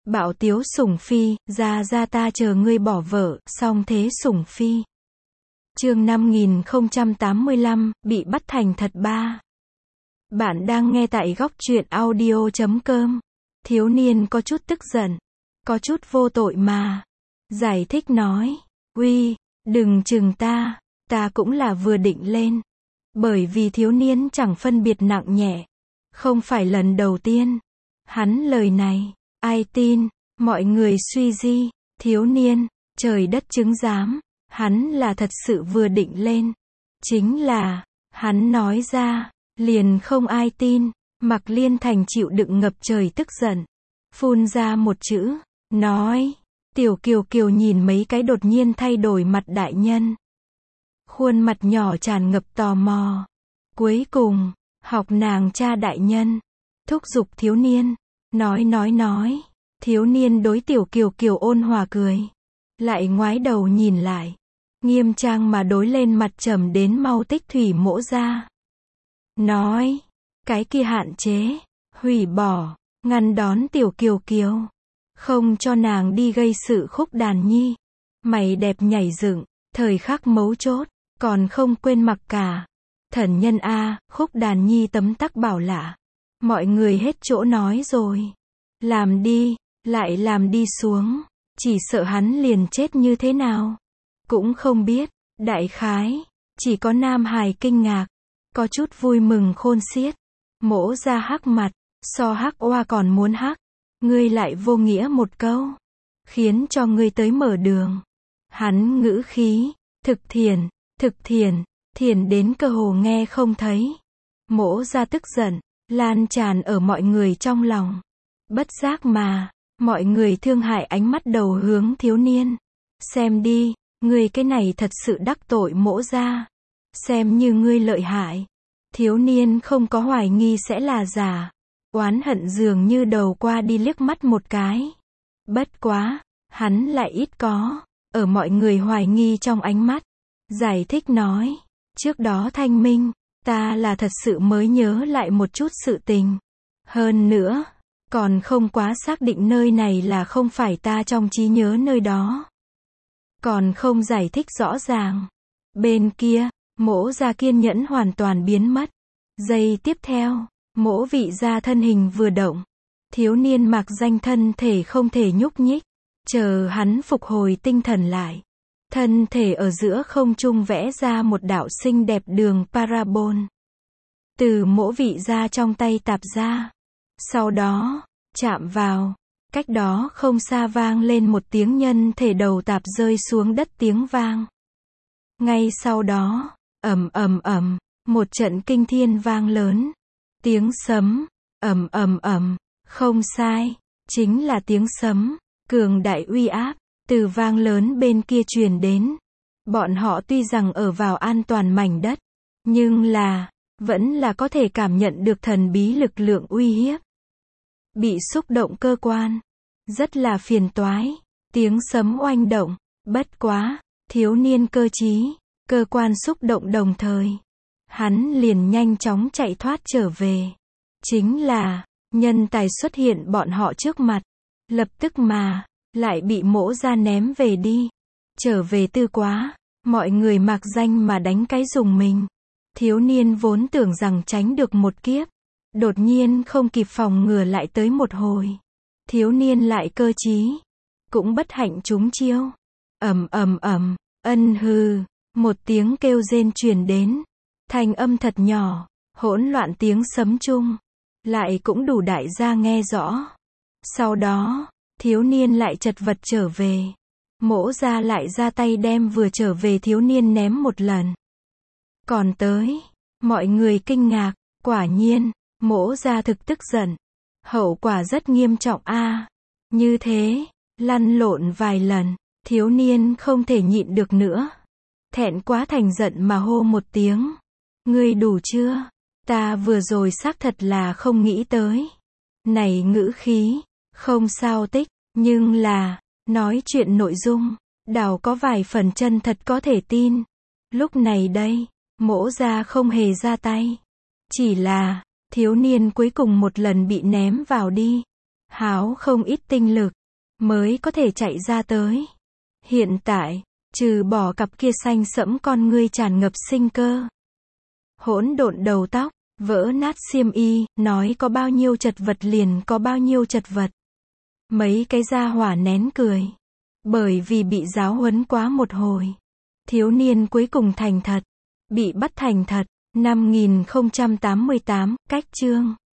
Bạo tiếu Sủng Phi, ra ta chờ ngươi bỏ vợ, song thế Sủng Phi. Chương 5085, bị bắt thành thật 3. Bạn đang nghe tại góc truyện audio.com. Thiếu niên có chút tức giận, có chút vô tội mà. Giải thích nói, uy, đừng chừng ta cũng là vừa định lên. Bởi vì thiếu niên chẳng phân biệt nặng nhẹ. Không phải lần đầu tiên. Hắn lời này, ai tin, mọi người suy di, thiếu niên, trời đất chứng giám, hắn là thật sự vừa định lên. Chính là, hắn nói ra, liền không ai tin, Mạc Liên Thành chịu đựng ngập trời tức giận. Phun ra một chữ, nói, Tiểu Kiều Kiều nhìn mấy cái đột nhiên thay đổi mặt đại nhân. Khuôn mặt nhỏ tràn ngập tò mò. Cuối cùng, học nàng cha đại nhân. Thúc giục thiếu niên. Nói. Thiếu niên đối Tiểu Kiều Kiều ôn hòa cười. Lại ngoái đầu nhìn lại. Nghiêm trang mà đối lên mặt trầm đến mau Tích Thủy Mỗ ra. Nói, cái kia hạn chế, hủy bỏ, ngăn đón Tiểu Kiều Kiều. Không cho nàng đi gây sự Khúc Đàn Nhi. Mày đẹp nhảy dựng, thời khắc mấu chốt, còn không quên mặc cả. Thần nhân a, Khúc Đàn Nhi tấm tắc bảo lạ. Mọi người hết chỗ nói rồi. Làm đi, lại làm đi xuống. Chỉ sợ hắn liền chết như thế nào. Cũng không biết, đại khái. Chỉ có Nam Hải kinh ngạc. Có chút vui mừng khôn xiết. Mỗ ra hắc mặt, so hắc oa còn muốn hắc. Ngươi lại vô nghĩa một câu. Khiến cho ngươi tới mở đường. Hắn ngữ khí, thực thiền, thiền đến cơ hồ nghe không thấy. Mỗ ra tức giận, lan tràn ở mọi người trong lòng. Bất giác mà, mọi người thương hại ánh mắt đầu hướng thiếu niên. Xem đi, ngươi cái này thật sự đắc tội mỗ ra. Xem như ngươi lợi hại. Thiếu niên không có hoài nghi sẽ là giả. Oán hận dường như đầu qua đi liếc mắt một cái. Bất quá, hắn lại ít có, ở mọi người hoài nghi trong ánh mắt. Giải thích nói, trước đó thanh minh, ta là thật sự mới nhớ lại một chút sự tình. Hơn nữa, còn không quá xác định nơi này là không phải ta trong trí nhớ nơi đó. Còn không giải thích rõ ràng. Bên kia, Mỗ ra kiên nhẫn hoàn toàn biến mất. Giây tiếp theo, Mỗ vị ra thân hình vừa động. Thiếu niên mặc danh thân thể không thể nhúc nhích. Chờ hắn phục hồi tinh thần lại. Thân thể ở giữa không trung vẽ ra một đạo xinh đẹp đường parabol. Từ Mỗ vị ra trong tay tạp ra. Sau đó, chạm vào. Cách đó không xa vang lên một tiếng nhân thể đầu tạp rơi xuống đất tiếng vang. Ngay sau đó, ầm, một trận kinh thiên vang lớn. Tiếng sấm, ầm, không sai, chính là tiếng sấm, cường đại uy áp, từ vang lớn bên kia truyền đến. Bọn họ tuy rằng ở vào an toàn mảnh đất, nhưng là, vẫn là có thể cảm nhận được thần bí lực lượng uy hiếp. Bị xúc động cơ quan, rất là phiền toái, tiếng sấm oanh động, bất quá, thiếu niên cơ trí, cơ quan xúc động đồng thời. Hắn liền nhanh chóng chạy thoát trở về. Chính là, nhân tài xuất hiện bọn họ trước mặt. Lập tức mà, lại bị Mỗ ra ném về đi. Trở về tư quá, mọi người mạc danh mà đánh cái dùng mình. Thiếu niên vốn tưởng rằng tránh được một kiếp. Đột nhiên không kịp phòng ngừa lại tới một hồi. Thiếu niên lại cơ trí. Cũng bất hạnh trúng chiêu. Ân hừ. Một tiếng kêu rên truyền đến. Thanh âm thật nhỏ, hỗn loạn tiếng sấm chung. Lại cũng đủ đại gia nghe rõ. Sau đó, thiếu niên lại chật vật trở về. Mỗ ra lại ra tay đem vừa trở về thiếu niên ném một lần. Còn tới, mọi người kinh ngạc, quả nhiên, Mỗ ra thực tức giận. Hậu quả rất nghiêm trọng a. Như thế, lăn lộn vài lần, thiếu niên không thể nhịn được nữa. Thẹn quá thành giận mà hô một tiếng. Ngươi đủ chưa? Ta vừa rồi xác thật là không nghĩ tới. Này ngữ khí, không sao Tích, nhưng là, nói chuyện nội dung, đảo có vài phần chân thật có thể tin. Lúc này đây, Mỗ ra không hề ra tay. Chỉ là, thiếu niên cuối cùng một lần bị ném vào đi. Háo không ít tinh lực, mới có thể chạy ra tới. Hiện tại, trừ bỏ cặp kia xanh sẫm con ngươi tràn ngập sinh cơ, hỗn độn đầu tóc, vỡ nát xiêm y, nói có bao nhiêu chật vật liền có bao nhiêu chật vật. Mấy cái gia hỏa nén cười. Bởi vì bị giáo huấn quá một hồi. Thiếu niên cuối cùng thành thật. Bị bắt thành thật. 5088, cách chương.